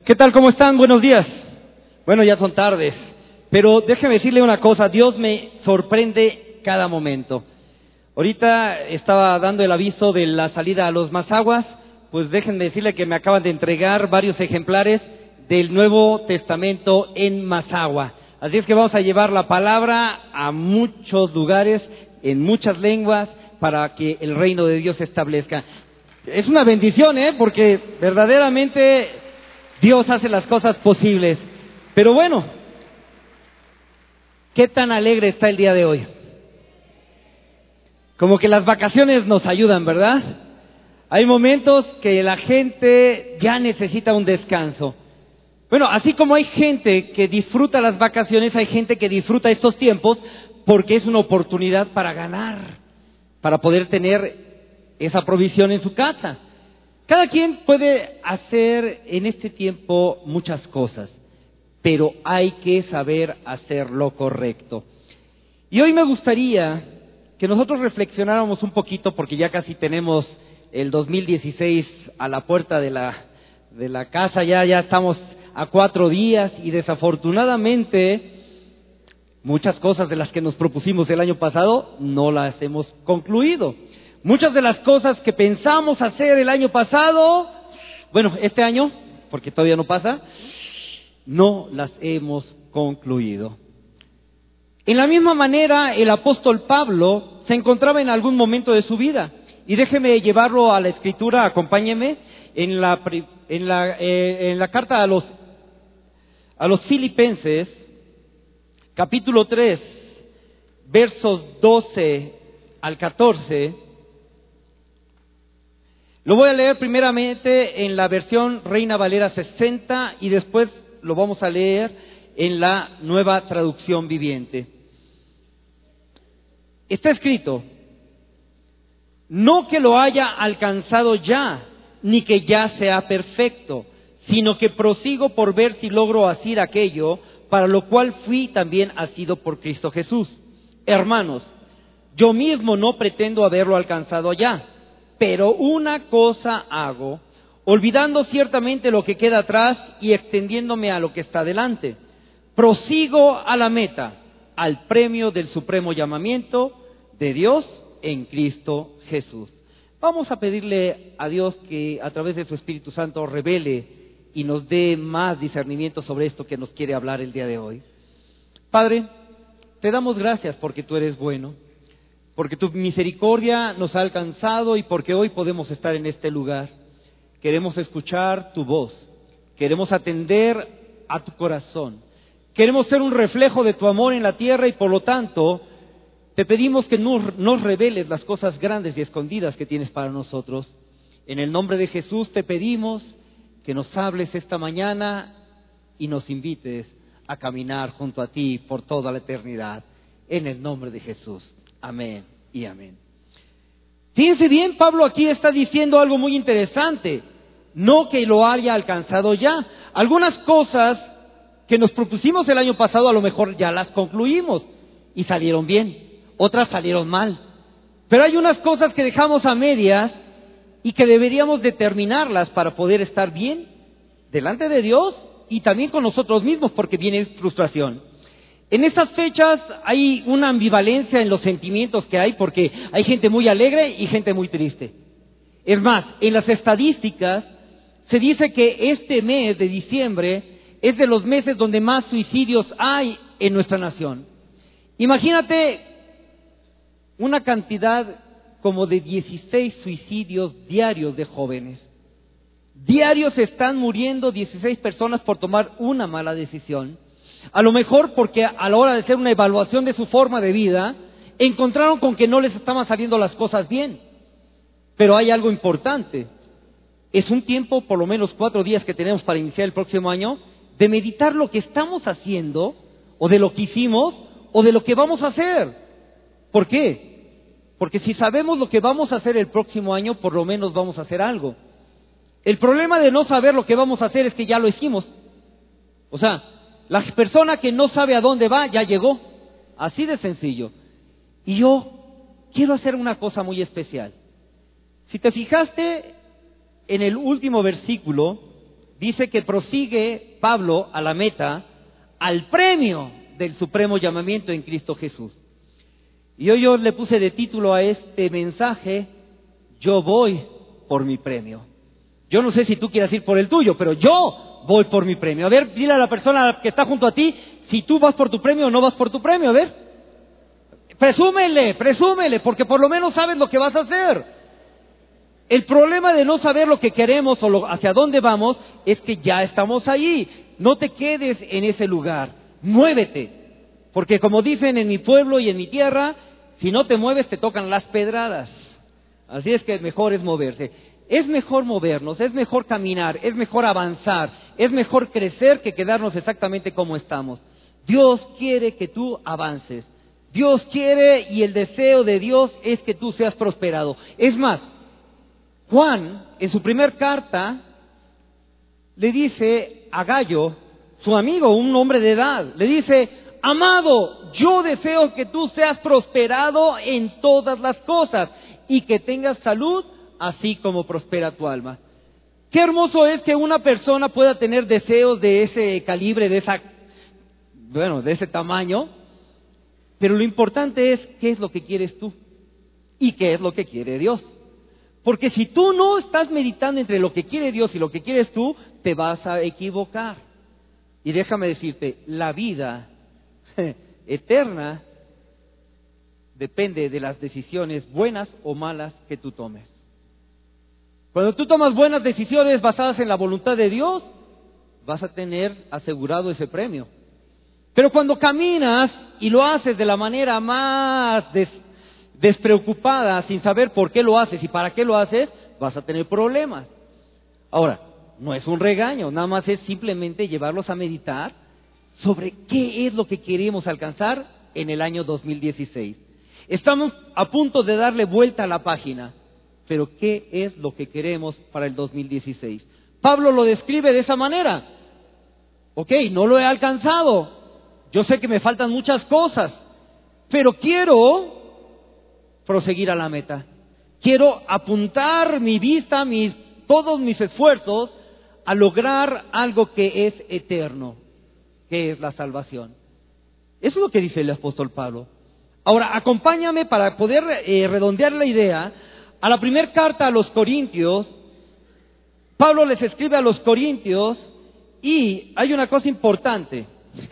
¿Qué tal? ¿Cómo están? Buenos días. Bueno, ya son tardes, pero déjeme decirle una cosa, Dios me sorprende cada momento. Ahorita estaba dando el aviso de la salida a los Mazaguas, pues déjenme decirle que me acaban de entregar varios ejemplares del Nuevo Testamento en Mazahua. Así es que vamos a llevar la palabra a muchos lugares, en muchas lenguas, para que el reino de Dios se establezca. Es una bendición, porque verdaderamente Dios hace las cosas posibles. Pero bueno, ¿qué tan alegre está el día de hoy? Como que las vacaciones nos ayudan, ¿verdad? Hay momentos que la gente ya necesita un descanso. Bueno, así como hay gente que disfruta las vacaciones, hay gente que disfruta estos tiempos porque es una oportunidad para ganar, para poder tener esa provisión en su casa. Cada quien puede hacer en este tiempo muchas cosas, pero hay que saber hacer lo correcto. Y hoy me gustaría que nosotros reflexionáramos un poquito, porque ya casi tenemos el 2016 a la puerta de la casa, ya estamos a 4 días y desafortunadamente muchas cosas de las que nos propusimos el año pasado no las hemos concluido. Muchas de las cosas que pensamos hacer el año pasado, bueno, este año, porque todavía no pasa, no las hemos concluido. En la misma manera, el apóstol Pablo se encontraba en algún momento de su vida. Y déjeme llevarlo a la escritura, acompáñeme, en la carta a los Filipenses, capítulo 3, versos 12 al 14. Lo voy a leer primeramente en la versión Reina Valera 60 y después lo vamos a leer en la Nueva Traducción Viviente. Está escrito: no que lo haya alcanzado ya, ni que ya sea perfecto, sino que prosigo por ver si logro asir aquello para lo cual fui también asido por Cristo Jesús. Hermanos, yo mismo no pretendo haberlo alcanzado ya, pero una cosa hago, olvidando ciertamente lo que queda atrás y extendiéndome a lo que está delante. Prosigo a la meta, al premio del supremo llamamiento de Dios en Cristo Jesús. Vamos a pedirle a Dios que a través de su Espíritu Santo revele y nos dé más discernimiento sobre esto que nos quiere hablar el día de hoy. Padre, te damos gracias porque tú eres bueno, porque tu misericordia nos ha alcanzado y porque hoy podemos estar en este lugar. Queremos escuchar tu voz, queremos atender a tu corazón, queremos ser un reflejo de tu amor en la tierra y por lo tanto te pedimos que nos reveles las cosas grandes y escondidas que tienes para nosotros. En el nombre de Jesús te pedimos que nos hables esta mañana y nos invites a caminar junto a ti por toda la eternidad. En el nombre de Jesús. Amén y amén. Fíjense bien, Pablo aquí está diciendo algo muy interesante. No que lo haya alcanzado ya. Algunas cosas que nos propusimos el año pasado a lo mejor ya las concluimos y salieron bien. Otras salieron mal. Pero hay unas cosas que dejamos a medias y que deberíamos determinarlas para poder estar bien delante de Dios y también con nosotros mismos, porque viene frustración. En estas fechas hay una ambivalencia en los sentimientos que hay, porque hay gente muy alegre y gente muy triste. Es más, en las estadísticas se dice que este mes de diciembre es de los meses donde más suicidios hay en nuestra nación. Imagínate una cantidad como de 16 suicidios diarios de jóvenes. Diarios están muriendo 16 personas por tomar una mala decisión. A lo mejor porque a la hora de hacer una evaluación de su forma de vida, encontraron con que no les estaban saliendo las cosas bien. Pero hay algo importante. Es un tiempo, por lo menos 4 días que tenemos para iniciar el próximo año, de meditar lo que estamos haciendo, o de lo que hicimos, o de lo que vamos a hacer. ¿Por qué? Porque si sabemos lo que vamos a hacer el próximo año, por lo menos vamos a hacer algo. El problema de no saber lo que vamos a hacer es que ya lo hicimos. O sea, la persona que no sabe a dónde va, ya llegó. Así de sencillo. Y yo quiero hacer una cosa muy especial. Si te fijaste en el último versículo dice que prosigue Pablo a la meta, al premio del supremo llamamiento en Cristo Jesús. Y hoy yo le puse de título a este mensaje: yo voy por mi premio. Yo no sé si tú quieras ir por el tuyo, pero yo voy por mi premio. A ver, dile a la persona que está junto a ti si tú vas por tu premio o no vas por tu premio. A ver, presúmele, porque por lo menos sabes lo que vas a hacer. El problema de no saber lo que queremos o hacia dónde vamos es que ya estamos allí. No te quedes en ese lugar, muévete, porque como dicen en mi pueblo y en mi tierra, si no te mueves te tocan las pedradas. Así es que mejor es moverse. Es mejor movernos, es mejor caminar, es mejor avanzar, es mejor crecer que quedarnos exactamente como estamos. Dios quiere que tú avances. Dios quiere, y el deseo de Dios es que tú seas prosperado. Es más, Juan, en su primer carta, le dice a Gallo, su amigo, un hombre de edad, le dice: amado, yo deseo que tú seas prosperado en todas las cosas y que tengas salud, así como prospera tu alma. Qué hermoso es que una persona pueda tener deseos de ese calibre, de ese tamaño, pero lo importante es qué es lo que quieres tú y qué es lo que quiere Dios. Porque si tú no estás meditando entre lo que quiere Dios y lo que quieres tú, te vas a equivocar. Y déjame decirte, la vida eterna depende de las decisiones buenas o malas que tú tomes. Cuando tú tomas buenas decisiones basadas en la voluntad de Dios, vas a tener asegurado ese premio. Pero cuando caminas y lo haces de la manera más despreocupada, sin saber por qué lo haces y para qué lo haces, vas a tener problemas. Ahora, no es un regaño, nada más es simplemente llevarlos a meditar sobre qué es lo que queremos alcanzar en el año 2016. Estamos a punto de darle vuelta a la página, pero ¿qué es lo que queremos para el 2016? Pablo lo describe de esa manera. Ok, no lo he alcanzado, yo sé que me faltan muchas cosas, pero quiero proseguir a la meta. Quiero apuntar mi vista, todos mis esfuerzos a lograr algo que es eterno, que es la salvación. Eso es lo que dice el apóstol Pablo. Ahora, acompáñame para poder redondear la idea a la primera carta a los Corintios. Pablo les escribe a los Corintios y hay una cosa importante.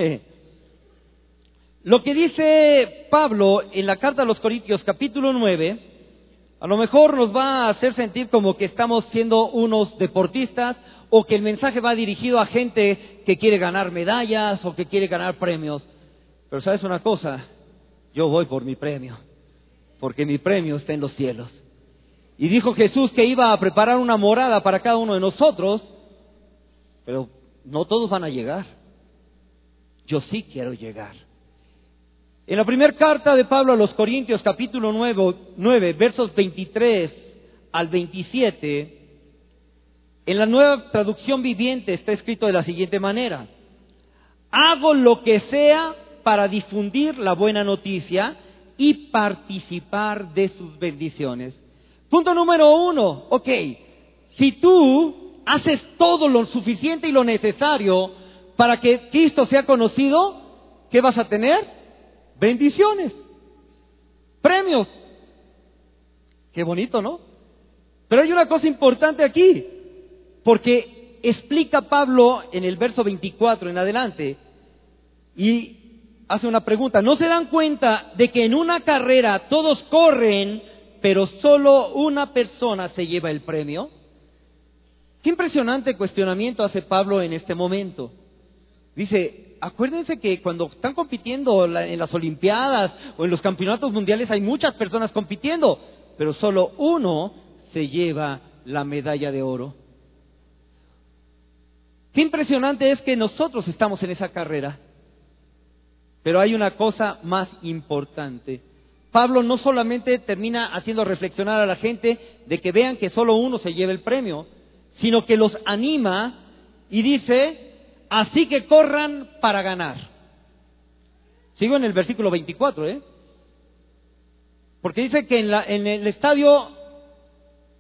Lo que dice Pablo en la carta a los Corintios, capítulo 9, a lo mejor nos va a hacer sentir como que estamos siendo unos deportistas o que el mensaje va dirigido a gente que quiere ganar medallas o que quiere ganar premios. Pero ¿sabes una cosa? Yo voy por mi premio, porque mi premio está en los cielos. Y dijo Jesús que iba a preparar una morada para cada uno de nosotros, pero no todos van a llegar. Yo sí quiero llegar. En la primera carta de Pablo a los Corintios, capítulo 9, versos 23 al 27, en la Nueva Traducción Viviente está escrito de la siguiente manera: hago lo que sea para difundir la buena noticia y participar de sus bendiciones. Punto número 1, ok, si tú haces todo lo suficiente y lo necesario para que Cristo sea conocido, ¿qué vas a tener? Bendiciones, premios. Qué bonito, ¿no? Pero hay una cosa importante aquí, porque explica Pablo en el verso 24 en adelante y hace una pregunta. ¿No se dan cuenta de que en una carrera todos corren, pero solo una persona se lleva el premio? Qué impresionante cuestionamiento hace Pablo en este momento. Dice, acuérdense que cuando están compitiendo en las Olimpiadas o en los campeonatos mundiales hay muchas personas compitiendo, pero solo uno se lleva la medalla de oro. Qué impresionante es que nosotros estamos en esa carrera, pero hay una cosa más importante. Pablo no solamente termina haciendo reflexionar a la gente de que vean que solo uno se lleva el premio, sino que los anima y dice: así que corran para ganar. Sigo en el versículo 24, porque dice que en el estadio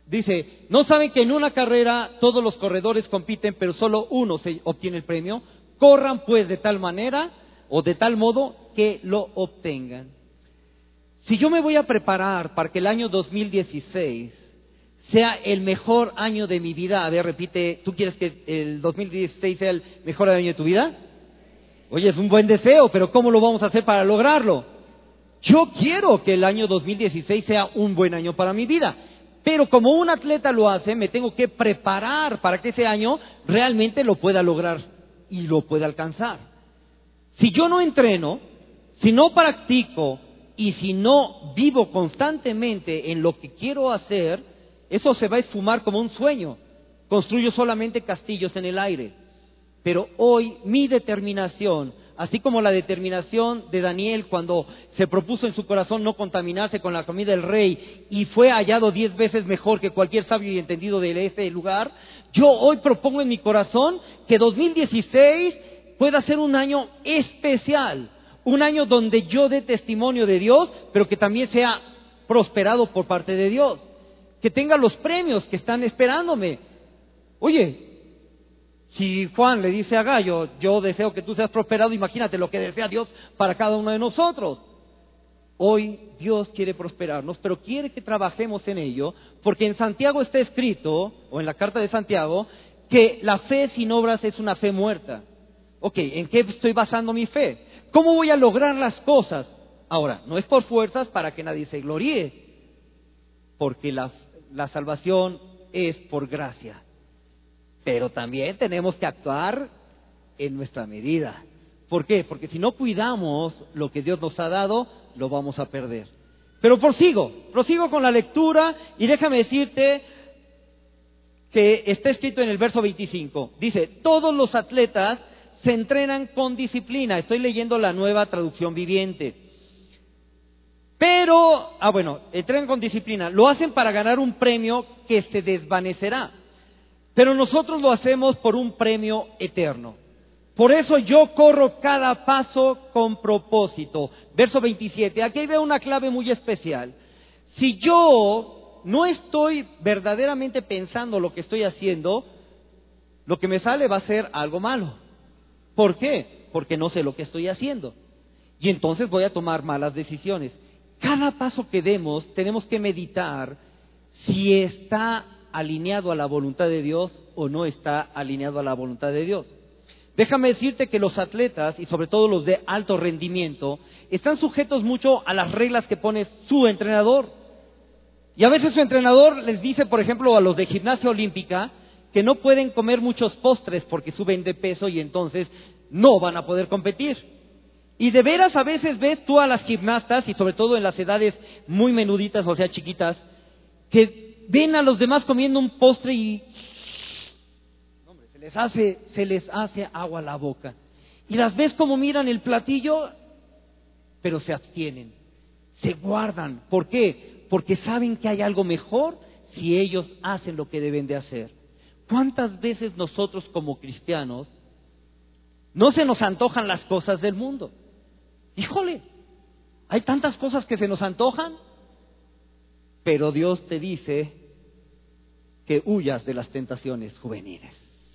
Dice, ¿no saben que en una carrera todos los corredores compiten, pero solo uno se obtiene el premio? Corran pues de tal manera o de tal modo que lo obtengan. Si yo me voy a preparar para que el año 2016 sea el mejor año de mi vida, a ver, repite, ¿tú quieres que el 2016 sea el mejor año de tu vida? Oye, es un buen deseo, pero ¿cómo lo vamos a hacer para lograrlo? Yo quiero que el año 2016 sea un buen año para mi vida, pero como un atleta lo hace, me tengo que preparar para que ese año realmente lo pueda lograr y lo pueda alcanzar. Si yo no entreno, si no practico y si no vivo constantemente en lo que quiero hacer, eso se va a esfumar como un sueño. Construyo solamente castillos en el aire. Pero hoy mi determinación, así como la determinación de Daniel cuando se propuso en su corazón no contaminarse con la comida del rey y fue hallado 10 veces mejor que cualquier sabio y entendido de este lugar, yo hoy propongo en mi corazón que 2016 pueda ser un año especial, un año donde yo dé testimonio de Dios, pero que también sea prosperado por parte de Dios, que tenga los premios que están esperándome. Oye, si Juan le dice a Gallo, yo deseo que tú seas prosperado, imagínate lo que desea Dios para cada uno de nosotros. Hoy Dios quiere prosperarnos, pero quiere que trabajemos en ello, porque en Santiago está escrito, o en la carta de Santiago, que la fe sin obras es una fe muerta. Ok, ¿en qué estoy basando mi fe? ¿Cómo voy a lograr las cosas? Ahora, no es por fuerzas para que nadie se gloríe, porque la salvación es por gracia. Pero también tenemos que actuar en nuestra medida. ¿Por qué? Porque si no cuidamos lo que Dios nos ha dado, lo vamos a perder. Pero prosigo con la lectura y déjame decirte que está escrito en el verso 25. Dice, todos los atletas se entrenan con disciplina. Estoy leyendo la Nueva Traducción Viviente. Pero, entrenan con disciplina. Lo hacen para ganar un premio que se desvanecerá. Pero nosotros lo hacemos por un premio eterno. Por eso yo corro cada paso con propósito. Verso 27. Aquí veo una clave muy especial. Si yo no estoy verdaderamente pensando lo que estoy haciendo, lo que me sale va a ser algo malo. ¿Por qué? Porque no sé lo que estoy haciendo. Y entonces voy a tomar malas decisiones. Cada paso que demos, tenemos que meditar si está alineado a la voluntad de Dios o no está alineado a la voluntad de Dios. Déjame decirte que los atletas, y sobre todo los de alto rendimiento, están sujetos mucho a las reglas que pone su entrenador. Y a veces su entrenador les dice, por ejemplo, a los de gimnasia olímpica, que no pueden comer muchos postres porque suben de peso y entonces no van a poder competir. Y de veras a veces ves tú a las gimnastas, y sobre todo en las edades muy menuditas, o sea chiquitas, que ven a los demás comiendo un postre y se les hace agua a la boca. Y las ves como miran el platillo, pero se abstienen, se guardan. ¿Por qué? Porque saben que hay algo mejor si ellos hacen lo que deben de hacer. ¿Cuántas veces nosotros como cristianos no se nos antojan las cosas del mundo? Híjole, hay tantas cosas que se nos antojan, pero Dios te dice que huyas de las tentaciones juveniles,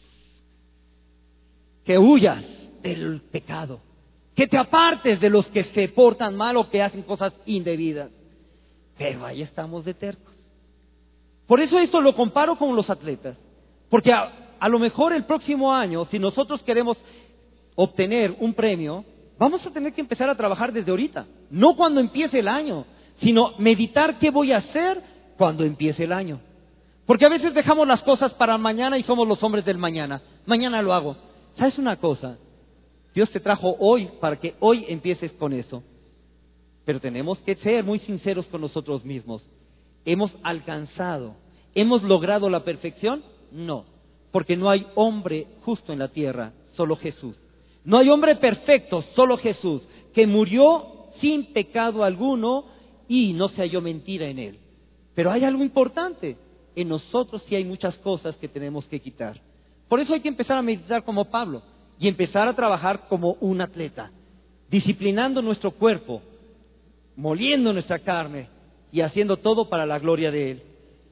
que huyas del pecado, que te apartes de los que se portan mal o que hacen cosas indebidas. Pero ahí estamos de tercos. Por eso esto lo comparo con los atletas, porque a lo mejor el próximo año, si nosotros queremos obtener un premio, vamos a tener que empezar a trabajar desde ahorita, no cuando empiece el año, sino meditar qué voy a hacer cuando empiece el año. Porque a veces dejamos las cosas para mañana y somos los hombres del mañana. Mañana lo hago. ¿Sabes una cosa? Dios te trajo hoy para que hoy empieces con eso. Pero tenemos que ser muy sinceros con nosotros mismos. ¿Hemos alcanzado? ¿Hemos logrado la perfección? No, porque no hay hombre justo en la tierra, solo Jesús. No hay hombre perfecto, solo Jesús, que murió sin pecado alguno y no se halló mentira en él. Pero hay algo importante, en nosotros sí hay muchas cosas que tenemos que quitar. Por eso hay que empezar a meditar como Pablo y empezar a trabajar como un atleta, disciplinando nuestro cuerpo, moliendo nuestra carne y haciendo todo para la gloria de Él.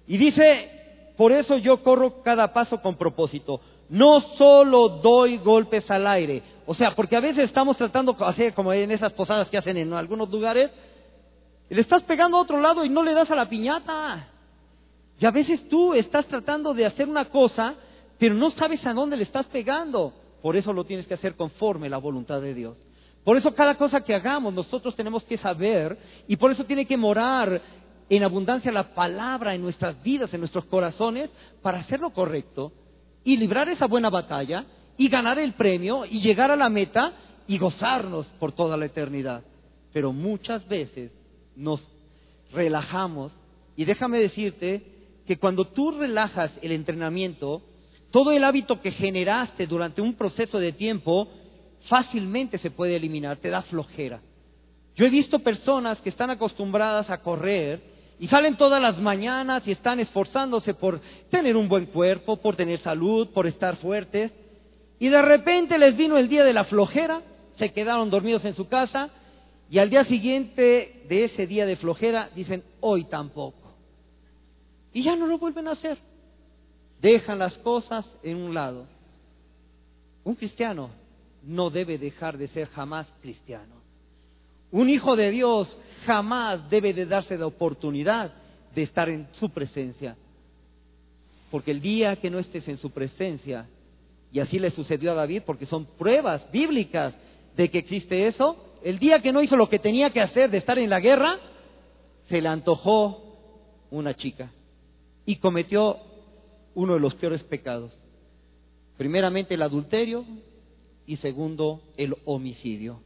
Y dice, por eso yo corro cada paso con propósito. No solo doy golpes al aire. O sea, porque a veces estamos tratando, así como en esas posadas que hacen en algunos lugares, le estás pegando a otro lado y no le das a la piñata. Y a veces tú estás tratando de hacer una cosa, pero no sabes a dónde le estás pegando. Por eso lo tienes que hacer conforme la voluntad de Dios. Por eso cada cosa que hagamos nosotros tenemos que saber, y por eso tiene que morar en abundancia la palabra en nuestras vidas, en nuestros corazones, para hacer lo correcto y librar esa buena batalla y ganar el premio y llegar a la meta y gozarnos por toda la eternidad. Pero muchas veces nos relajamos, y déjame decirte que cuando tú relajas el entrenamiento, todo el hábito que generaste durante un proceso de tiempo fácilmente se puede eliminar, te da flojera. Yo he visto personas que están acostumbradas a correr y salen todas las mañanas y están esforzándose por tener un buen cuerpo, por tener salud, por estar fuertes, y de repente les vino el día de la flojera, se quedaron dormidos en su casa, y al día siguiente de ese día de flojera dicen, hoy tampoco. Y ya no lo vuelven a hacer. Dejan las cosas en un lado. Un cristiano no debe dejar de ser jamás cristiano. Un hijo de Dios jamás debe de darse la oportunidad de estar en su presencia. Porque el día que no estés en su presencia, y así le sucedió a David, porque son pruebas bíblicas de que existe eso, el día que no hizo lo que tenía que hacer de estar en la guerra, se le antojó una chica y cometió uno de los peores pecados. Primeramente el adulterio y segundo el homicidio.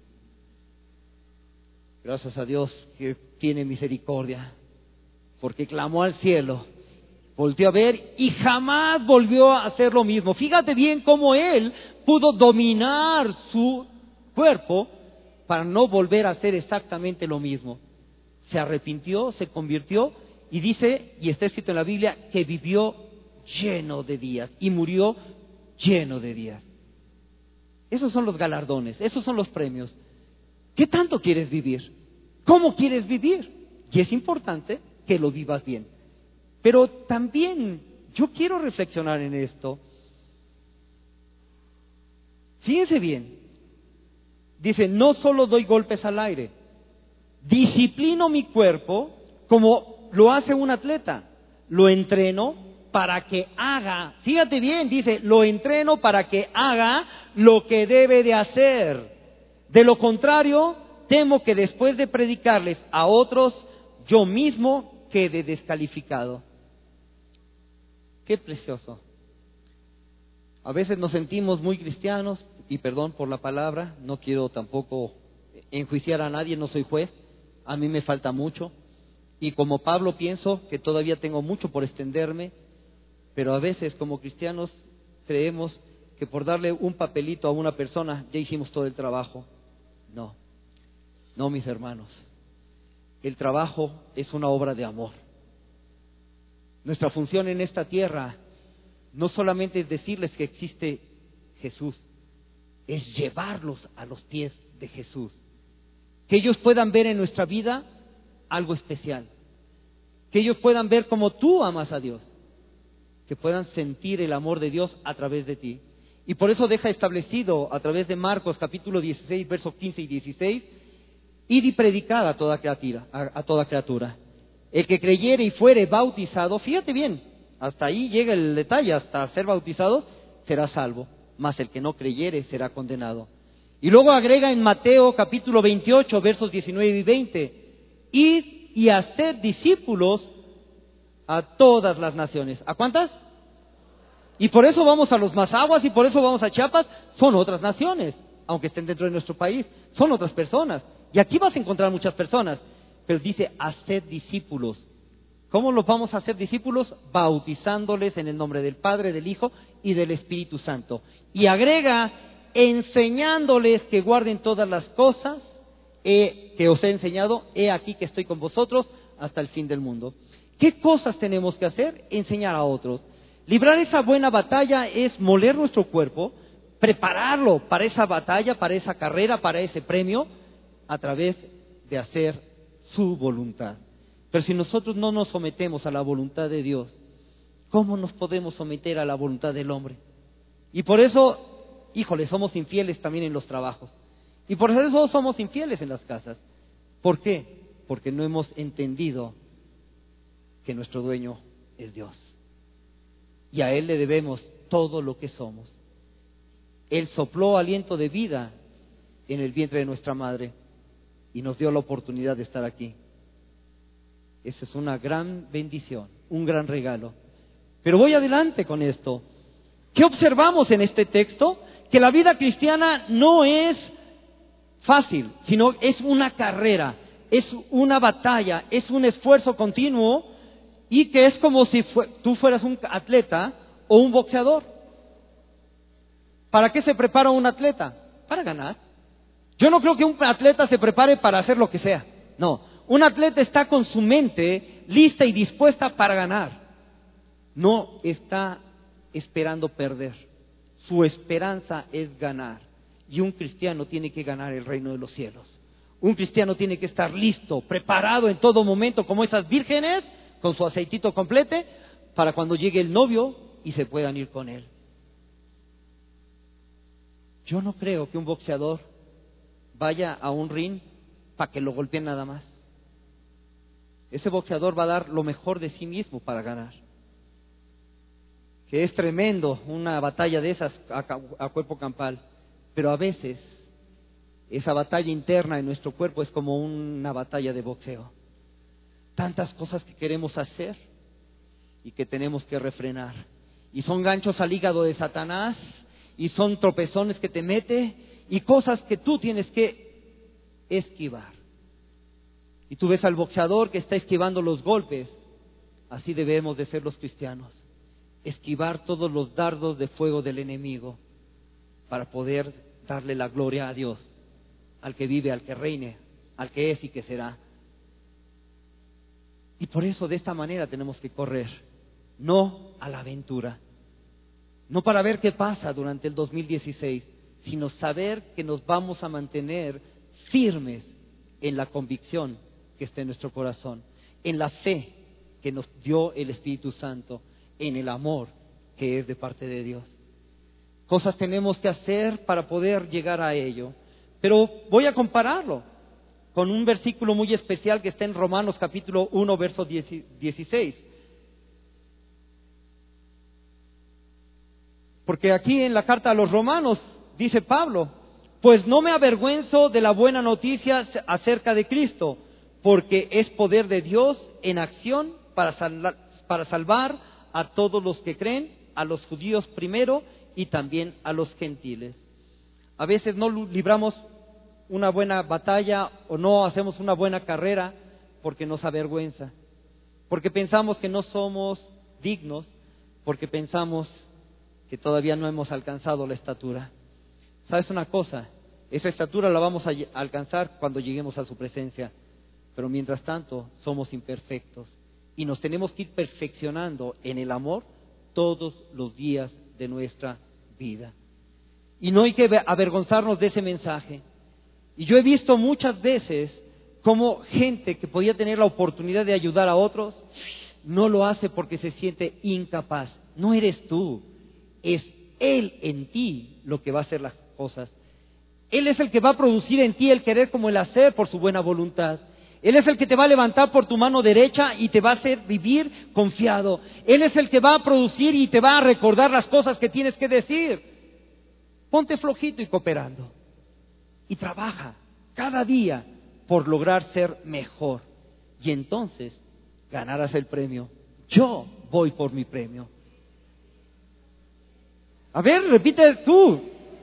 Gracias a Dios que tiene misericordia, porque clamó al cielo, volteó a ver y jamás volvió a hacer lo mismo. Fíjate bien cómo él pudo dominar su cuerpo para no volver a hacer exactamente lo mismo. Se arrepintió, se convirtió y dice, y está escrito en la Biblia, que vivió lleno de días y murió lleno de días. Esos son los galardones, esos son los premios. ¿Qué tanto quieres vivir? ¿Cómo quieres vivir? Y es importante que lo vivas bien. Pero también yo quiero reflexionar en esto. Fíjense bien. Dice, no solo doy golpes al aire, disciplino mi cuerpo como lo hace un atleta. Lo entreno para que haga, fíjate bien, dice, lo entreno para que haga lo que debe de hacer. De lo contrario, temo que después de predicarles a otros, yo mismo quede descalificado. Qué precioso. A veces nos sentimos muy cristianos, y perdón por la palabra, no quiero tampoco enjuiciar a nadie, no soy juez, a mí me falta mucho, y como Pablo pienso que todavía tengo mucho por extenderme, pero a veces como cristianos creemos que por darle un papelito a una persona ya hicimos todo el trabajo. No, mis hermanos, el trabajo es una obra de amor. Nuestra función en esta tierra no solamente es decirles que existe Jesús, es llevarlos a los pies de Jesús. Que ellos puedan ver en nuestra vida algo especial. Que ellos puedan ver cómo tú amas a Dios. Que puedan sentir el amor de Dios a través de ti. Y por eso deja establecido a través de Marcos capítulo 16, versos 15 y 16, id y predicad a toda criatura. El que creyere y fuere bautizado, fíjate bien, hasta ahí llega el detalle, hasta ser bautizado, será salvo, mas el que no creyere será condenado. Y luego agrega en Mateo capítulo 28, versos 19 y 20, id y haced discípulos a todas las naciones. ¿A cuántas? Y por eso vamos a los Mazaguas y por eso vamos a Chiapas, son otras naciones, aunque estén dentro de nuestro país, son otras personas. Y aquí vas a encontrar muchas personas, pero dice, haced discípulos. ¿Cómo los vamos a hacer discípulos? Bautizándoles en el nombre del Padre, del Hijo y del Espíritu Santo. Y agrega, enseñándoles que guarden todas las cosas que os he enseñado, he aquí que estoy con vosotros hasta el fin del mundo. ¿Qué cosas tenemos que hacer? Enseñar a otros. Librar esa buena batalla es moler nuestro cuerpo, prepararlo para esa batalla, para esa carrera, para ese premio, a través de hacer su voluntad. Pero si nosotros no nos sometemos a la voluntad de Dios, ¿cómo nos podemos someter a la voluntad del hombre? Y por eso, híjole, somos infieles también en los trabajos. Y por eso somos infieles en las casas. ¿Por qué? Porque no hemos entendido que nuestro dueño es Dios. Y a Él le debemos todo lo que somos. Él sopló aliento de vida en el vientre de nuestra madre y nos dio la oportunidad de estar aquí. Esa es una gran bendición, un gran regalo. Pero voy adelante con esto. ¿Qué observamos en este texto? Que la vida cristiana no es fácil, sino es una carrera, es una batalla, es un esfuerzo continuo, y que es como si tú fueras un atleta o un boxeador. ¿Para qué se prepara un atleta? Para ganar. Yo no creo que un atleta se prepare para hacer lo que sea. No, un atleta está con su mente lista y dispuesta para ganar. No está esperando perder. Su esperanza es ganar. Y un cristiano tiene que ganar el reino de los cielos. Un cristiano tiene que estar listo, preparado en todo momento, como esas vírgenes, con su aceitito complete, para cuando llegue el novio y se puedan ir con él. Yo no creo que un boxeador vaya a un ring para que lo golpeen nada más. Ese boxeador va a dar lo mejor de sí mismo para ganar. Que es tremendo una batalla de esas a cuerpo campal, pero a veces esa batalla interna en nuestro cuerpo es como una batalla de boxeo. Tantas cosas que queremos hacer y que tenemos que refrenar. Y son ganchos al hígado de Satanás, y son tropezones que te mete, y cosas que tú tienes que esquivar. Y tú ves al boxeador que está esquivando los golpes. Así debemos de ser los cristianos. Esquivar todos los dardos de fuego del enemigo para poder darle la gloria a Dios, al que vive, al que reine, al que es y que será. Y por eso de esta manera tenemos que correr, no a la aventura, no para ver qué pasa durante el 2016, sino saber que nos vamos a mantener firmes en la convicción que está en nuestro corazón, en la fe que nos dio el Espíritu Santo, en el amor que es de parte de Dios. Cosas tenemos que hacer para poder llegar a ello, pero voy a compararlo con un versículo muy especial que está en Romanos capítulo 1, verso 16. Porque aquí en la carta a los Romanos dice Pablo: pues no me avergüenzo de la buena noticia acerca de Cristo, porque es poder de Dios en acción para salvar a todos los que creen, a los judíos primero y también a los gentiles. A veces no libramos una buena batalla o no hacemos una buena carrera porque nos avergüenza, porque pensamos que no somos dignos, porque pensamos que todavía no hemos alcanzado la estatura. ¿Sabes una cosa? Esa estatura la vamos a alcanzar cuando lleguemos a su presencia, pero mientras tanto somos imperfectos y nos tenemos que ir perfeccionando en el amor todos los días de nuestra vida. Y no hay que avergonzarnos de ese mensaje. Y yo he visto muchas veces cómo gente que podía tener la oportunidad de ayudar a otros no lo hace porque se siente incapaz. No eres tú, es Él en ti lo que va a hacer las cosas. Él es el que va a producir en ti el querer como el hacer por su buena voluntad. Él es el que te va a levantar por tu mano derecha y te va a hacer vivir confiado. Él es el que va a producir y te va a recordar las cosas que tienes que decir. Ponte flojito y cooperando. Y trabaja cada día por lograr ser mejor. Y entonces ganarás el premio. Yo voy por mi premio. A ver, repite tú.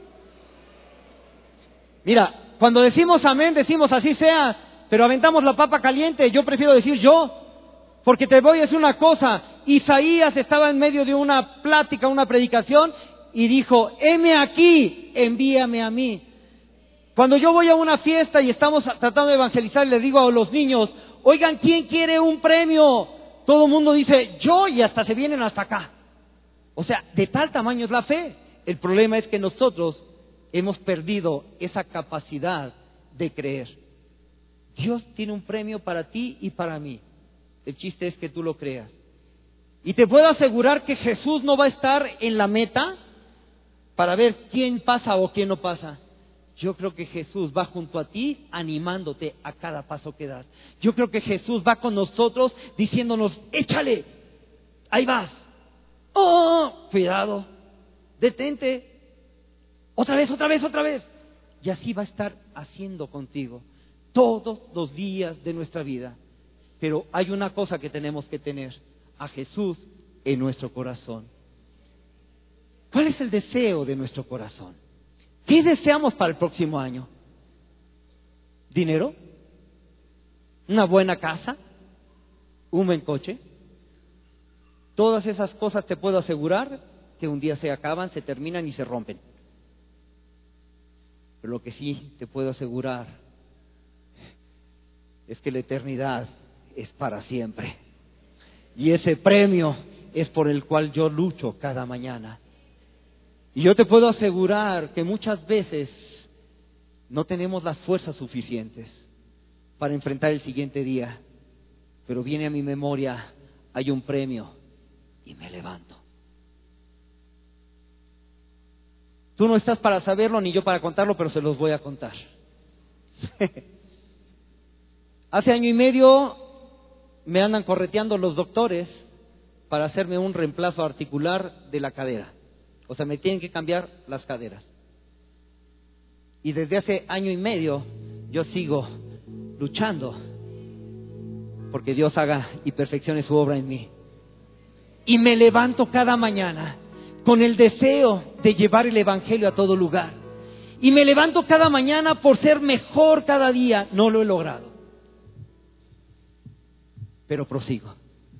Mira, cuando decimos amén, decimos así sea, pero aventamos la papa caliente. Yo prefiero decir yo, porque te voy a decir una cosa. Isaías estaba en medio de una plática, una predicación, y dijo: heme aquí, envíame a mí. Cuando yo voy a una fiesta y estamos tratando de evangelizar, y le digo a los niños: oigan, ¿quién quiere un premio? Todo el mundo dice yo, y hasta se vienen hasta acá. O sea, de tal tamaño es la fe. El problema es que nosotros hemos perdido esa capacidad de creer. Dios tiene un premio para ti y para mí. El chiste es que tú lo creas. Y te puedo asegurar que Jesús no va a estar en la meta para ver quién pasa o quién no pasa. Yo creo que Jesús va junto a ti animándote a cada paso que das. Yo creo que Jesús va con nosotros diciéndonos, échale, ahí vas. Oh, cuidado, detente, otra vez. Y así va a estar haciendo contigo todos los días de nuestra vida. Pero hay una cosa que tenemos que tener: a Jesús en nuestro corazón. ¿Cuál es el deseo de nuestro corazón? ¿Qué deseamos para el próximo año? ¿Dinero? ¿Una buena casa? ¿Un buen coche? Todas esas cosas te puedo asegurar que un día se acaban, se terminan y se rompen. Pero lo que sí te puedo asegurar es que la eternidad es para siempre. Y ese premio es por el cual yo lucho cada mañana. Y yo te puedo asegurar que muchas veces no tenemos las fuerzas suficientes para enfrentar el siguiente día. Pero viene a mi memoria, hay un premio y me levanto. Tú no estás para saberlo ni yo para contarlo, pero se los voy a contar. Hace año y medio me andan correteando los doctores para hacerme un reemplazo articular de la cadera. O sea, me tienen que cambiar las caderas. Y desde hace año y medio yo sigo luchando porque Dios haga y perfeccione su obra en mí. Y me levanto cada mañana con el deseo de llevar el Evangelio a todo lugar. Y me levanto cada mañana por ser mejor cada día. No lo he logrado, pero prosigo.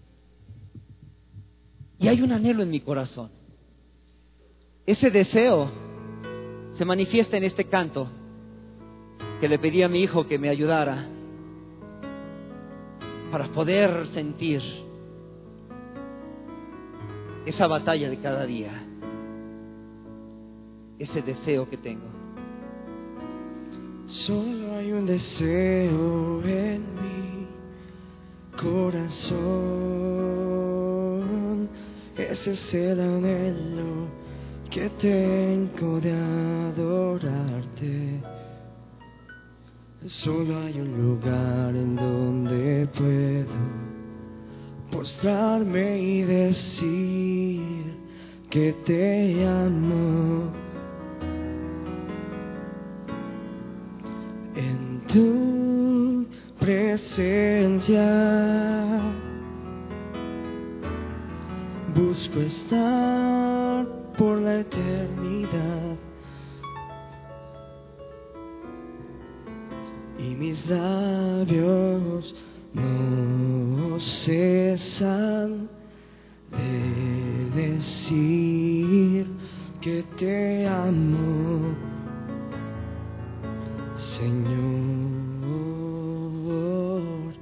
Y hay un anhelo en mi corazón. Ese deseo se manifiesta en este canto que le pedí a mi hijo que me ayudara para poder sentir esa batalla de cada día, ese deseo que tengo. Solo hay un deseo en mi corazón, ese es el anhelo que tengo de adorarte. Solo hay un lugar en donde puedo postrarme y decir que te amo. En tu presencia busco estar por la eternidad, y mis labios no cesan de decir que te amo, Señor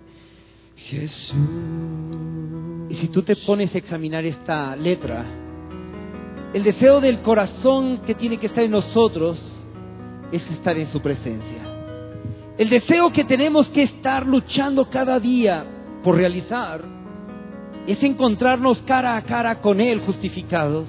Jesús. Y si tú te pones a examinar esta letra, el deseo del corazón que tiene que estar en nosotros es estar en su presencia. El deseo que tenemos que estar luchando cada día por realizar es encontrarnos cara a cara con Él justificados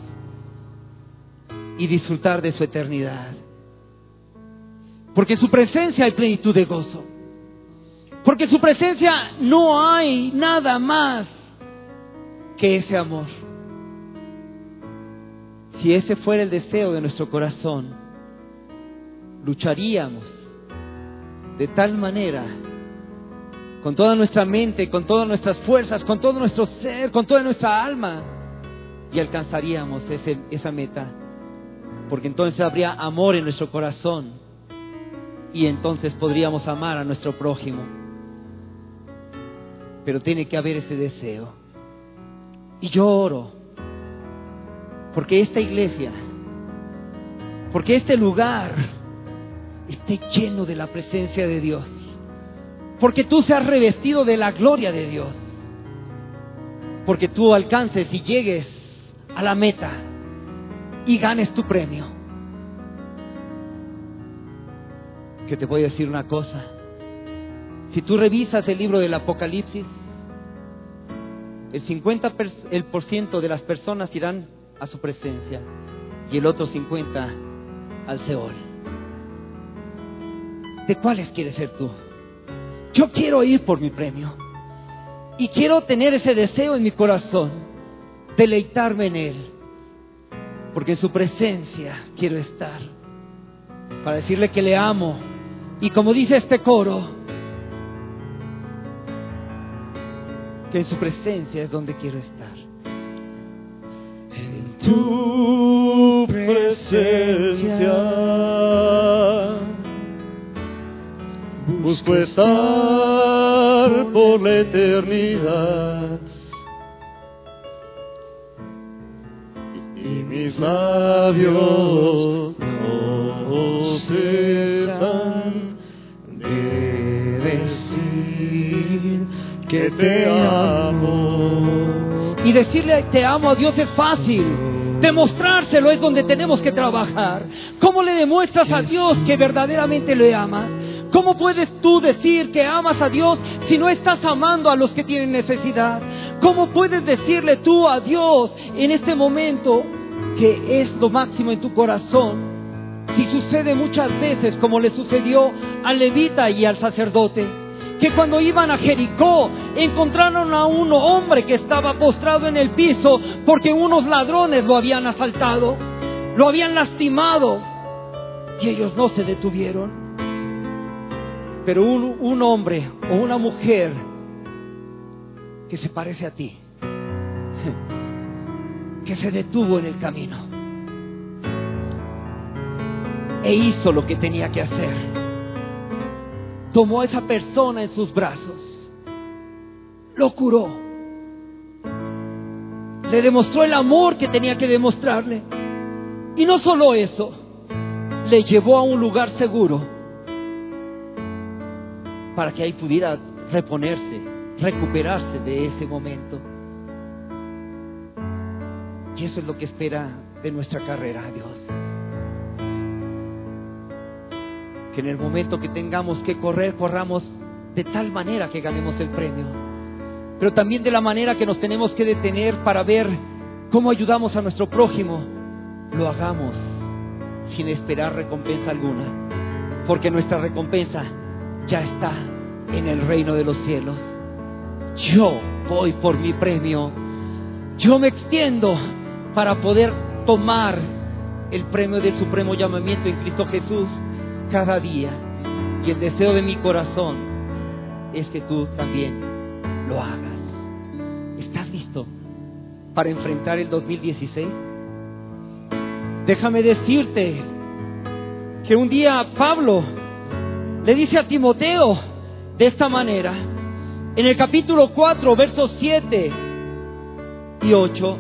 y disfrutar de su eternidad. Porque en su presencia hay plenitud de gozo. Porque en su presencia no hay nada más que ese amor. Si ese fuera el deseo de nuestro corazón, lucharíamos de tal manera, con toda nuestra mente, con todas nuestras fuerzas, con todo nuestro ser, con toda nuestra alma, y alcanzaríamos esa meta. Porque entonces habría amor en nuestro corazón y entonces podríamos amar a nuestro prójimo. Pero tiene que haber ese deseo. Y yo oro porque esta iglesia, porque este lugar esté lleno de la presencia de Dios, porque tú seas revestido de la gloria de Dios, porque tú alcances y llegues a la meta y ganes tu premio. Que te voy a decir una cosa: si tú revisas el libro del Apocalipsis, El 50% de las personas irán a su presencia y el otro 50% al Seol. ¿De cuáles quieres ser tú? Yo quiero ir por mi premio y quiero tener ese deseo en mi corazón, deleitarme en Él, porque en su presencia quiero estar, para decirle que le amo. Y como dice este coro, que en su presencia es donde quiero estar. En tu presencia busco estar por la eternidad, y mis labios no cesan de decir que te amo. Y decirle te amo a Dios es fácil. Demostrárselo es donde tenemos que trabajar. ¿Cómo le demuestras a Dios que verdaderamente le amas? ¿Cómo puedes tú decir que amas a Dios si no estás amando a los que tienen necesidad? ¿Cómo puedes decirle tú a Dios en este momento que es lo máximo en tu corazón? Si sucede muchas veces como le sucedió al levita y al sacerdote, que cuando iban a Jericó encontraron a un hombre que estaba postrado en el piso porque unos ladrones lo habían asaltado, lo habían lastimado, y ellos no se detuvieron. Pero un hombre o una mujer que se parece a ti, que se detuvo en el camino e hizo lo que tenía que hacer, tomó a esa persona en sus brazos, lo curó, le demostró el amor que tenía que demostrarle, y no solo eso, le llevó a un lugar seguro para que ahí pudiera reponerse, recuperarse de ese momento. Y eso es lo que espera de nuestra carrera, Dios. Que en el momento que tengamos que correr, corramos de tal manera que ganemos el premio, pero también de la manera que nos tenemos que detener para ver cómo ayudamos a nuestro prójimo, lo hagamos sin esperar recompensa alguna, porque nuestra recompensa ya está en el reino de los cielos. Yo voy por mi premio, yo me extiendo para poder tomar el premio del supremo llamamiento en Cristo Jesús cada día, y el deseo de mi corazón es que tú también lo hagas. ¿Estás listo para enfrentar el 2016? Déjame decirte que un día Pablo le dice a Timoteo de esta manera, en el capítulo 4, versos 7 y 8: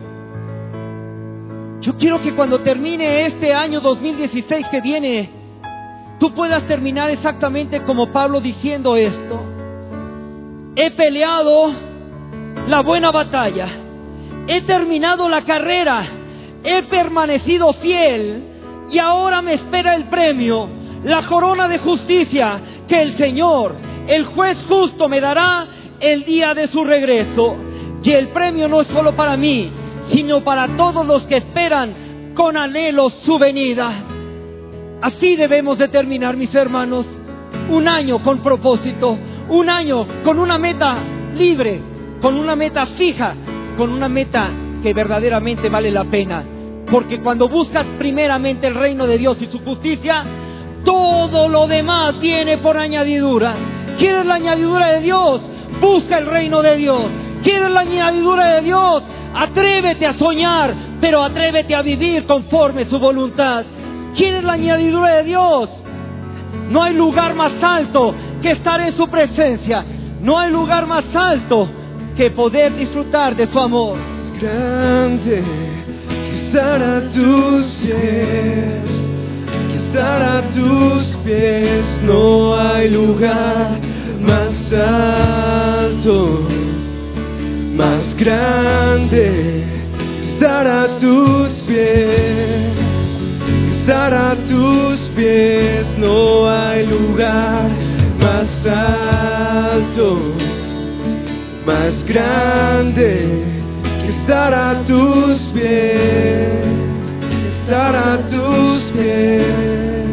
yo quiero que cuando termine este año 2016 que viene, tú puedas terminar exactamente como Pablo diciendo esto: he peleado la buena batalla, he terminado la carrera, he permanecido fiel, y ahora me espera el premio, la corona de justicia que el Señor, el juez justo, me dará el día de su regreso. Y el premio no es solo para mí, sino para todos los que esperan con anhelo su venida. Así debemos de terminar, mis hermanos, un año con propósito, un año con una meta libre, con una meta fija, con una meta que verdaderamente vale la pena. Porque cuando buscas primeramente el reino de Dios y su justicia, todo lo demás viene por añadidura. ¿Quieres la añadidura de Dios? Busca el reino de Dios. ¿Quieres la añadidura de Dios? Atrévete a soñar, pero atrévete a vivir conforme su voluntad. ¿Quieres la añadidura de Dios? No hay lugar más alto que estar en su presencia. No hay lugar más alto que poder disfrutar de su amor. Grande que estar a tus pies, que estar a tus pies. No hay lugar más alto, más grande que estar a tus pies, que estar a tus pies. No hay lugar más alto, más grande que estar a tus pies, estar a tus pies,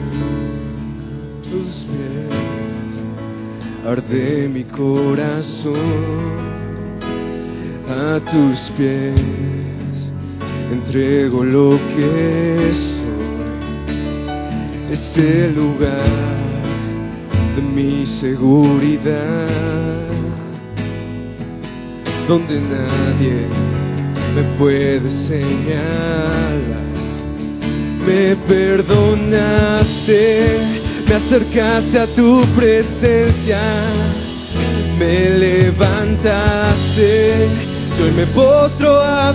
tus pies. Arde mi corazón a tus pies, entrego lo que soy, es el lugar de mi seguridad, donde nadie me puede señalar. Me perdonaste, me acercaste a tu presencia, me levantaste, y hoy me postro a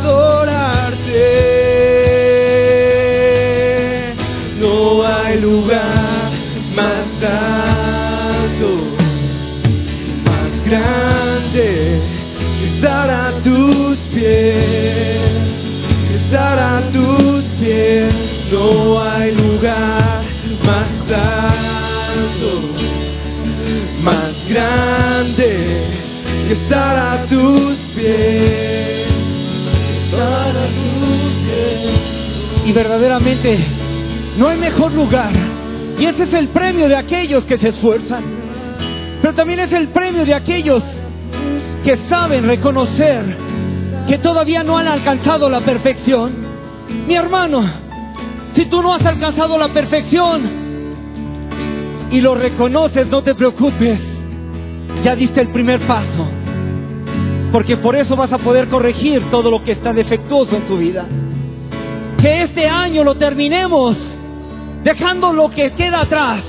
adorarte. No hay lugar más alto, más grande que estar a tus pies, que estar a tus pies. No hay lugar más alto, más grande que estar a tus pies, estar a tus pies. Y verdaderamente no hay mejor lugar. Y ese es el premio de aquellos que se esfuerzan. Pero también es el premio de aquellos que saben reconocer que todavía no han alcanzado la perfección. Mi hermano, si tú no has alcanzado la perfección y lo reconoces, no te preocupes. Ya diste el primer paso. Porque por eso vas a poder corregir todo lo que está defectuoso en tu vida. Que este año lo terminemos dejando lo que queda atrás.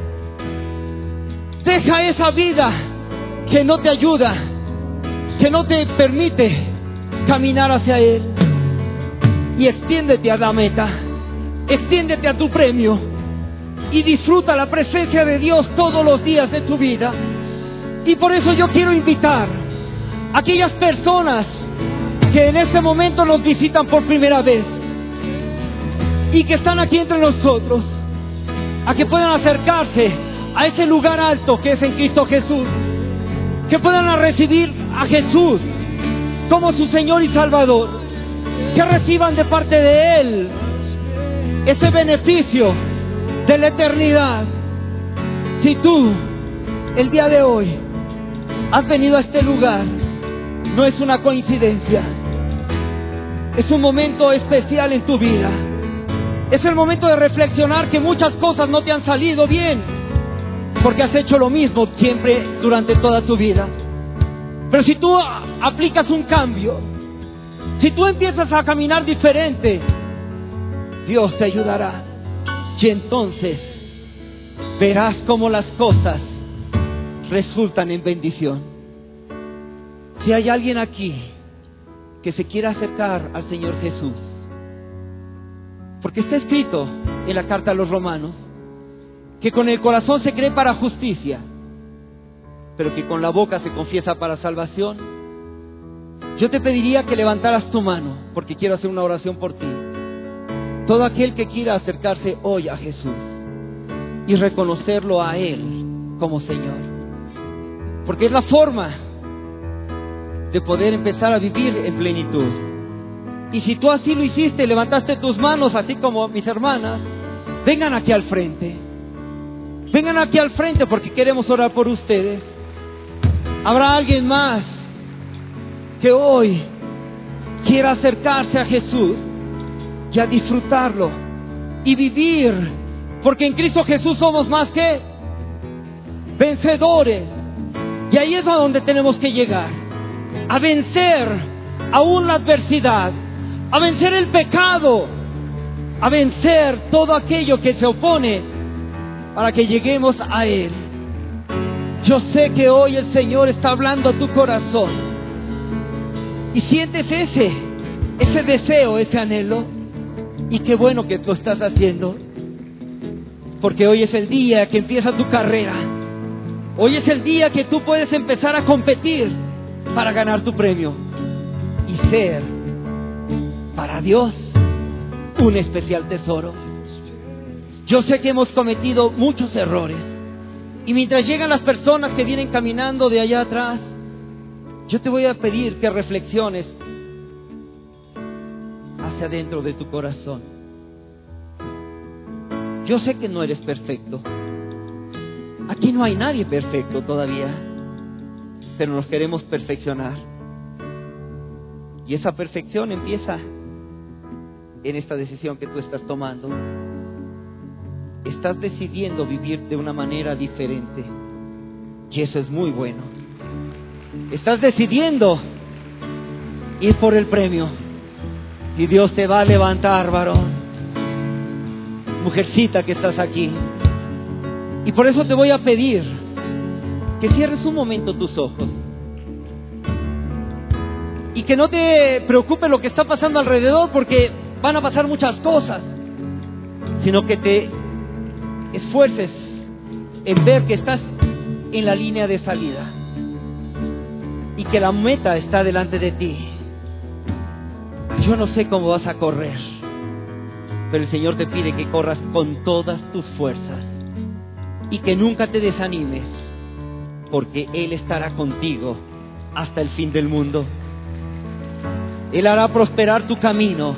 Deja esa vida que no te ayuda, que no te permite caminar hacia Él, y extiéndete a la meta, extiéndete a tu premio y disfruta la presencia de Dios todos los días de tu vida. Y por eso yo quiero invitar a aquellas personas que en este momento nos visitan por primera vez y que están aquí entre nosotros, a que puedan acercarse a ese lugar alto que es en Cristo Jesús, que puedan recibir a Jesús como su Señor y Salvador, que reciban de parte de Él ese beneficio de la eternidad. Si tú el día de hoy has venido a este lugar, no es una coincidencia, es un momento especial en tu vida. Es el momento de reflexionar que muchas cosas no te han salido bien, porque has hecho lo mismo siempre durante toda tu vida. Pero si tú aplicas un cambio, si tú empiezas a caminar diferente, Dios te ayudará. Y entonces verás cómo las cosas resultan en bendición. Si hay alguien aquí que se quiera acercar al Señor Jesús, porque está escrito en la carta a los Romanos que con el corazón se cree para justicia, pero que con la boca se confiesa para salvación. Yo te pediría que levantaras tu mano, porque quiero hacer una oración por ti. Todo aquel que quiera acercarse hoy a Jesús y reconocerlo a Él como Señor, porque es la forma de poder empezar a vivir en plenitud. Y si tú así lo hiciste, levantaste tus manos, así como mis hermanas, vengan aquí al frente. Vengan aquí al frente porque queremos orar por ustedes. Habrá alguien más que hoy quiera acercarse a Jesús y a disfrutarlo y vivir, porque en Cristo Jesús somos más que vencedores. Y ahí es a donde tenemos que llegar, a vencer aún la adversidad, a vencer el pecado, a vencer todo aquello que se opone para que lleguemos a Él. Yo sé que hoy el Señor está hablando a tu corazón y sientes ese deseo, ese anhelo, y qué bueno que lo estás haciendo, porque hoy es el día que empieza tu carrera. Hoy es el día que tú puedes empezar a competir para ganar tu premio y ser para Dios un especial tesoro. Yo sé que hemos cometido muchos errores, y mientras llegan las personas que vienen caminando de allá atrás, yo te voy a pedir que reflexiones hacia adentro de tu corazón. Yo sé que no eres perfecto. Aquí no hay nadie perfecto todavía, pero nos queremos perfeccionar. Y esa perfección empieza en esta decisión que tú estás tomando. Estás decidiendo vivir de una manera diferente, y eso es muy bueno. Estás decidiendo ir por el premio, y Dios te va a levantar, varón, mujercita que estás aquí. Y por eso te voy a pedir que cierres un momento tus ojos y que no te preocupe lo que está pasando alrededor, porque van a pasar muchas cosas, sino que te esfuerces en ver que estás en la línea de salida y que la meta está delante de ti. Yo no sé cómo vas a correr, pero el Señor te pide que corras con todas tus fuerzas y que nunca te desanimes, porque Él estará contigo hasta el fin del mundo. Él hará prosperar tu camino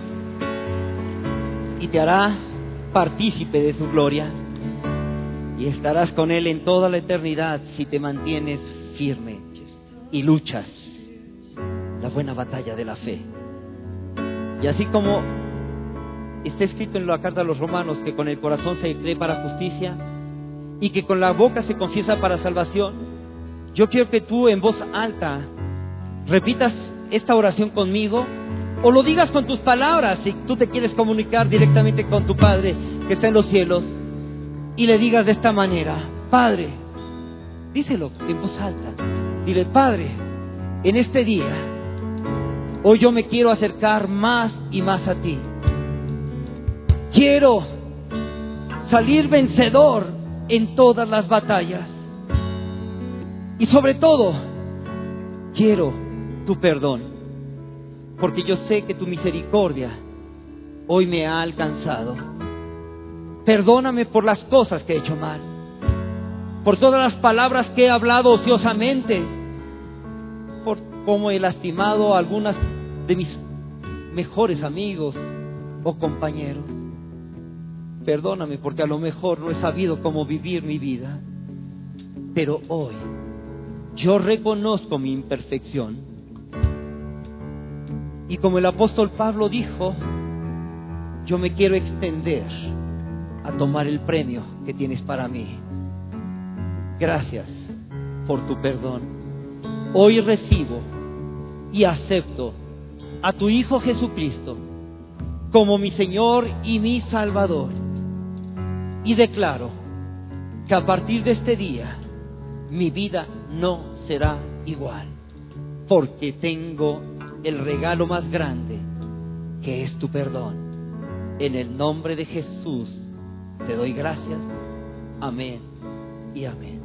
y te hará partícipe de su gloria, y estarás con Él en toda la eternidad si te mantienes firme y luchas la buena batalla de la fe. Y así como está escrito en la carta a los Romanos, que con el corazón se cree para justicia y que con la boca se confiesa para salvación, yo quiero que tú en voz alta repitas esta oración conmigo, o lo digas con tus palabras si tú te quieres comunicar directamente con tu Padre que está en los cielos, y le digas de esta manera: Padre, díselo en voz alta, dile: Padre, en este día, hoy yo me quiero acercar más y más a ti. Quiero salir vencedor en todas las batallas, y sobre todo quiero tu perdón, porque yo sé que tu misericordia hoy me ha alcanzado. Perdóname por las cosas que he hecho mal, por todas las palabras que he hablado ociosamente, por cómo he lastimado a algunas de mis mejores amigos o compañeros. Perdóname porque a lo mejor no he sabido cómo vivir mi vida, pero hoy yo reconozco mi imperfección. Y como el apóstol Pablo dijo, yo me quiero extender a tomar el premio que tienes para mí. Gracias por tu perdón. Hoy recibo y acepto a tu Hijo Jesucristo como mi Señor y mi Salvador. Y declaro que a partir de este día mi vida no será igual, porque tengo el regalo más grande, que es tu perdón. En el nombre de Jesús te doy gracias. Amén y amén.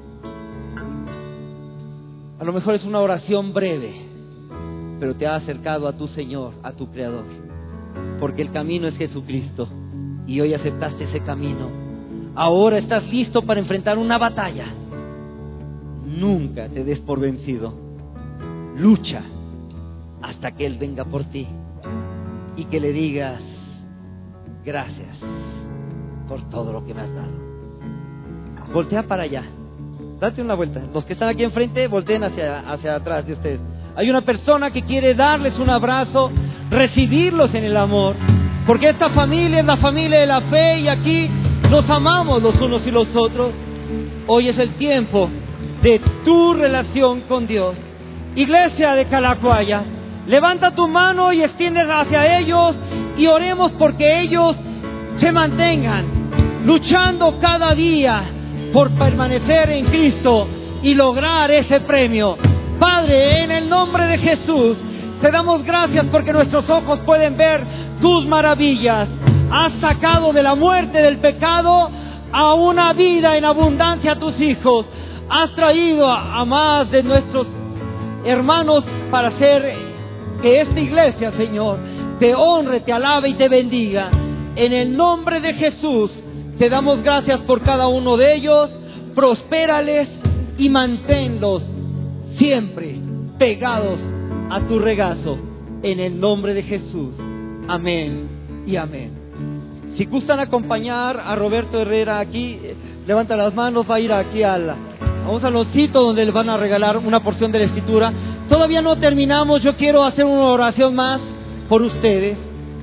A lo mejor es una oración breve, pero te ha acercado a tu Señor, a tu Creador, porque el camino es Jesucristo, y hoy aceptaste ese camino. Ahora estás listo para enfrentar una batalla. Nunca te des por vencido. Lucha hasta que Él venga por ti y que le digas: gracias por todo lo que me has dado. Voltea para allá, date una vuelta. Los que están aquí enfrente, volteen hacia atrás de ustedes. Hay una persona que quiere darles un abrazo, recibirlos en el amor, porque esta familia es la familia de la fe, y aquí nos amamos los unos y los otros. Hoy es el tiempo de tu relación con Dios. Iglesia de Calacuaya, levanta tu mano y extiéndela hacia ellos, y oremos porque ellos se mantengan luchando cada día por permanecer en Cristo y lograr ese premio. Padre, en el nombre de Jesús, te damos gracias porque nuestros ojos pueden ver tus maravillas. Has sacado de la muerte del pecado a una vida en abundancia a tus hijos. Has traído a más de nuestros hermanos para hacer que esta iglesia, Señor, te honre, te alabe y te bendiga. En el nombre de Jesús, te damos gracias por cada uno de ellos. Prospérales y manténlos siempre pegados a tu regazo, en el nombre de Jesús. Amén y amén. Si gustan acompañar a Roberto Herrera aquí, levanta las manos, va a ir aquí a un saloncito donde les van a regalar una porción de la Escritura. Todavía no terminamos, yo quiero hacer una oración más por ustedes.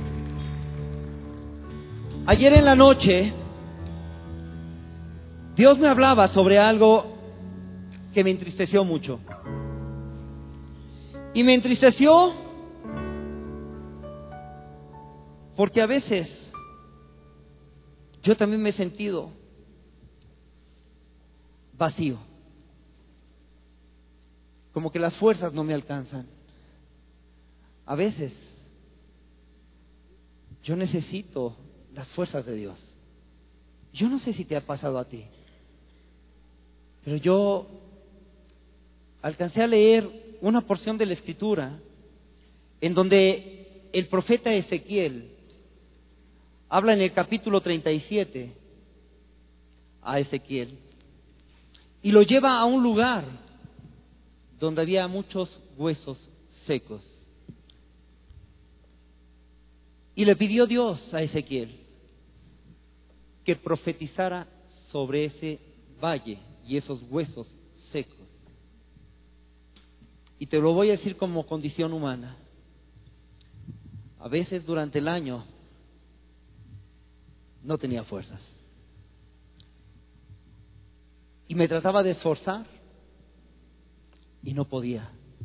Ayer en la noche, Dios me hablaba sobre algo que me entristeció mucho. Y me entristeció porque a veces yo también me he sentido vacío, como que las fuerzas no me alcanzan. A veces yo necesito las fuerzas de Dios. Yo no sé si te ha pasado a ti, pero yo alcancé a leer una porción de la Escritura en donde el profeta Ezequiel habla en el capítulo 37 a Ezequiel y lo lleva a un lugar donde había muchos huesos secos. Y le pidió Dios a Ezequiel que profetizara sobre ese valle y esos huesos secos. Y te lo voy a decir como condición humana. A veces durante el año no tenía fuerzas. Y me trataba de esforzar y no podía.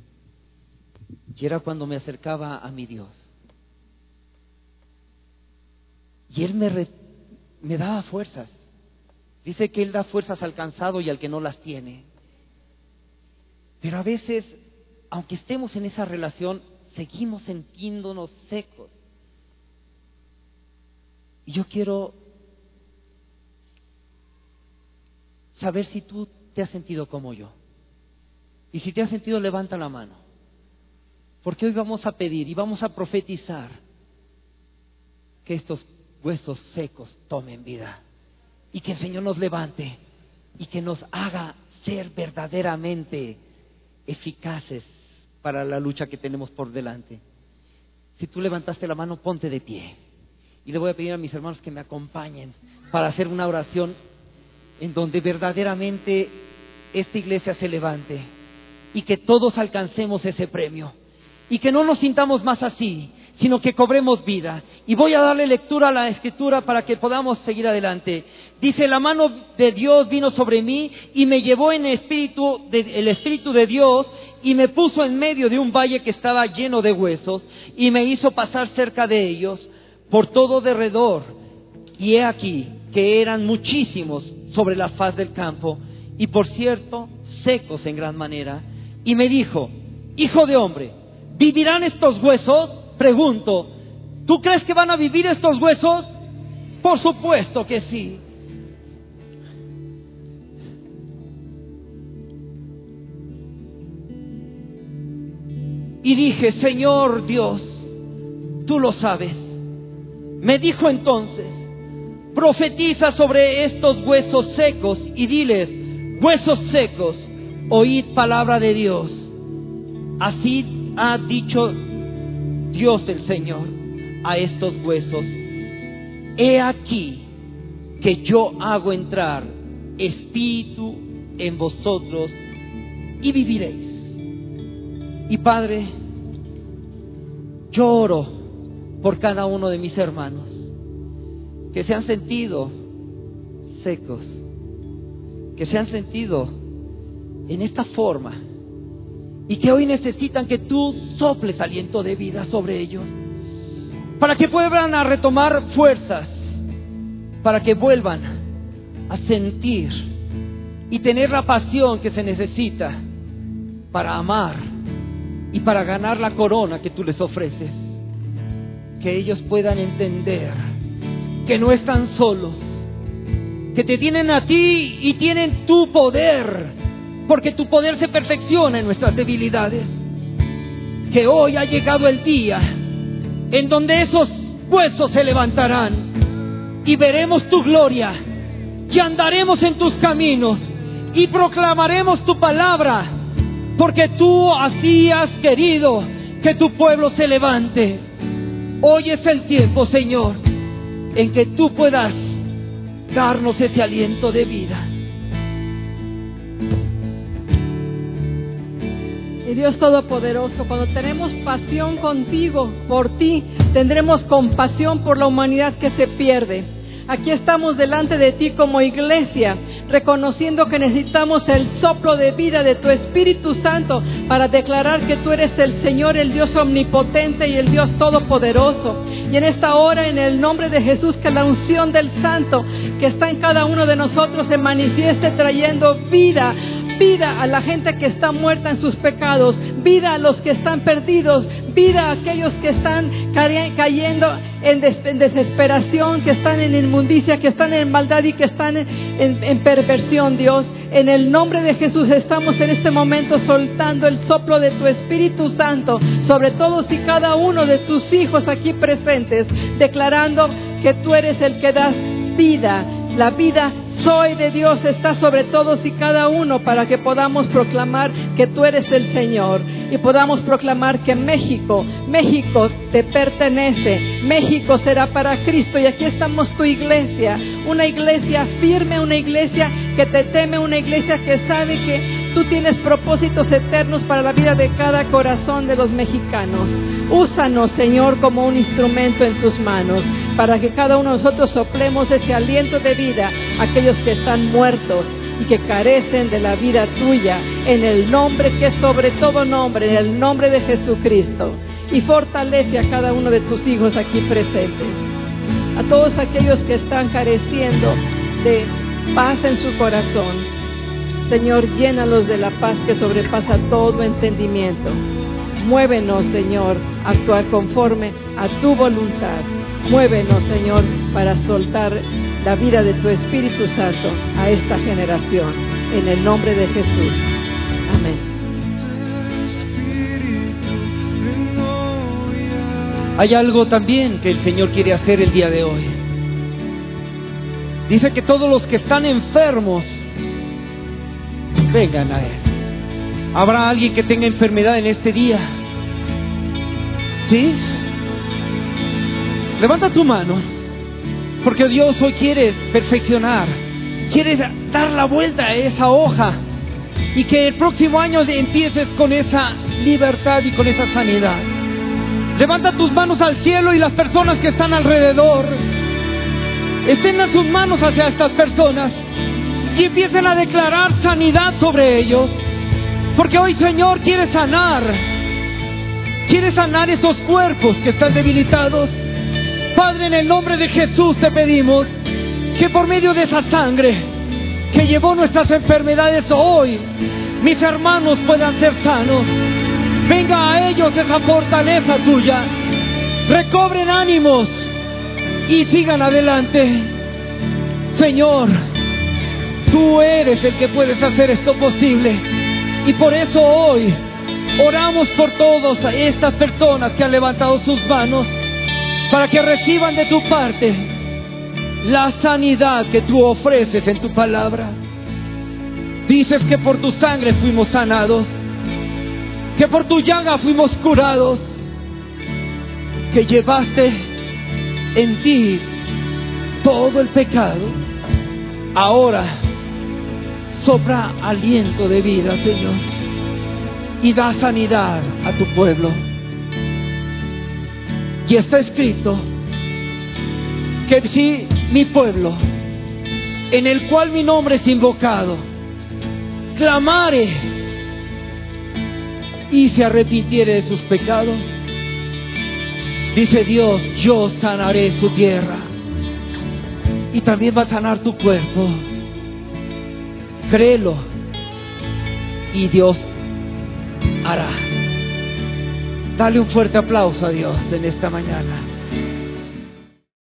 Y era cuando me acercaba a mi Dios. Y Él me daba fuerzas. Dice que Él da fuerzas al cansado y al que no las tiene. Pero a veces, aunque estemos en esa relación, seguimos sintiéndonos secos. Y yo quiero saber si tú te has sentido como yo. Y si te has sentido, levanta la mano. Porque hoy vamos a pedir y vamos a profetizar que estos huesos secos tomen vida. Y que el Señor nos levante y que nos haga ser verdaderamente eficaces para la lucha que tenemos por delante. Si tú levantaste la mano, ponte de pie. Y le voy a pedir a mis hermanos que me acompañen para hacer una oración en donde verdaderamente esta iglesia se levante y que todos alcancemos ese premio. Y que no nos sintamos más así, sino que cobremos vida. Y voy a darle lectura a la Escritura para que podamos seguir adelante. Dice: la mano de Dios vino sobre mí y me llevó en el Espíritu de Dios y me puso en medio de un valle que estaba lleno de huesos y me hizo pasar cerca de ellos por todo derredor. Y he aquí que eran muchísimos sobre la faz del campo y por cierto secos en gran manera. Y me dijo: hijo de hombre, ¿vivirán estos huesos? Pregunto, ¿tú crees que van a vivir estos huesos? Por supuesto que sí. Y dije: Señor Dios, tú lo sabes. Me dijo entonces: profetiza sobre estos huesos secos y diles: huesos secos, oíd palabra de Dios. Así ha dicho Dios el Señor a estos huesos: he aquí que yo hago entrar espíritu en vosotros y viviréis. Y Padre, yo oro por cada uno de mis hermanos que se han sentido secos, que se han sentido en esta forma y que hoy necesitan que tú soples aliento de vida sobre ellos, para que vuelvan a retomar fuerzas, para que vuelvan a sentir y tener la pasión que se necesita para amar y para ganar la corona que tú les ofreces. Que ellos puedan entender que no están solos, que te tienen a ti y tienen tu poder, porque tu poder se perfecciona en nuestras debilidades. Que hoy ha llegado el día en donde esos huesos se levantarán y veremos tu gloria y andaremos en tus caminos y proclamaremos tu palabra porque tú así has querido que tu pueblo se levante. Hoy es el tiempo, Señor, en que tú puedas darnos ese aliento de vida. Y Dios Todopoderoso, cuando tenemos pasión contigo, por ti, tendremos compasión por la humanidad que se pierde. Aquí estamos delante de ti como iglesia, reconociendo que necesitamos el soplo de vida de tu Espíritu Santo para declarar que tú eres el Señor, el Dios omnipotente y el Dios todopoderoso. Y en esta hora, en el nombre de Jesús, que la unción del Santo que está en cada uno de nosotros se manifieste trayendo vida. Vida a la gente que está muerta en sus pecados, vida a los que están perdidos, vida a aquellos que están cayendo en desesperación, que están en inmundicia, que están en maldad y que están en perversión, Dios. En el nombre de Jesús estamos en este momento soltando el soplo de tu Espíritu Santo sobre todos y cada uno de tus hijos aquí presentes, declarando que tú eres el que das vida. La vida Zoe de Dios está sobre todos y cada uno para que podamos proclamar que tú eres el Señor y podamos proclamar que México te pertenece, México será para Cristo. Y aquí estamos tu iglesia, una iglesia firme, una iglesia que te teme, una iglesia que sabe que tú tienes propósitos eternos para la vida de cada corazón de los mexicanos. Úsanos, Señor, como un instrumento en tus manos, para que cada uno de nosotros soplemos ese aliento de vida a aquellos que están muertos y que carecen de la vida tuya, en el nombre que es sobre todo nombre, en el nombre de Jesucristo. Y fortalece a cada uno de tus hijos aquí presentes, a todos aquellos que están careciendo de paz en su corazón. Señor, llénalos de la paz que sobrepasa todo entendimiento. Muévenos, Señor, a actuar conforme a tu voluntad. Muévenos, Señor, para soltar la vida de tu Espíritu Santo a esta generación. En el nombre de Jesús. Amén. Hay algo también que el Señor quiere hacer el día de hoy. Dice que todos los que están enfermos vengan a Él. ¿Habrá alguien que tenga enfermedad en este día? ¿Sí? Levanta tu mano, porque Dios hoy quiere perfeccionar, quiere dar la vuelta a esa hoja y que el próximo año empieces con esa libertad y con esa sanidad. Levanta tus manos al cielo y las personas que están alrededor extiendan sus manos hacia estas personas y empiecen a declarar sanidad sobre ellos, porque hoy, Señor, quiere sanar esos cuerpos que están debilitados. Padre, en el nombre de Jesús te pedimos que por medio de esa sangre que llevó nuestras enfermedades hoy, mis hermanos puedan ser sanos. Venga a ellos esa fortaleza tuya, recobren ánimos y sigan adelante. Señor, tú eres el que puedes hacer esto posible, y por eso hoy oramos por todas estas personas que han levantado sus manos, para que reciban de tu parte la sanidad que tú ofreces en tu palabra. Dices que por tu sangre fuimos sanados, que por tu llaga fuimos curados, que llevaste en ti todo el pecado. Ahora sopla aliento de vida, Señor, y da sanidad a tu pueblo. Y está escrito que si mi pueblo, en el cual mi nombre es invocado, clamare y se arrepintiere de sus pecados, dice Dios, yo sanaré su tierra y también va a sanar tu cuerpo. Créelo y Dios hará. Dale un fuerte aplauso a Dios en esta mañana.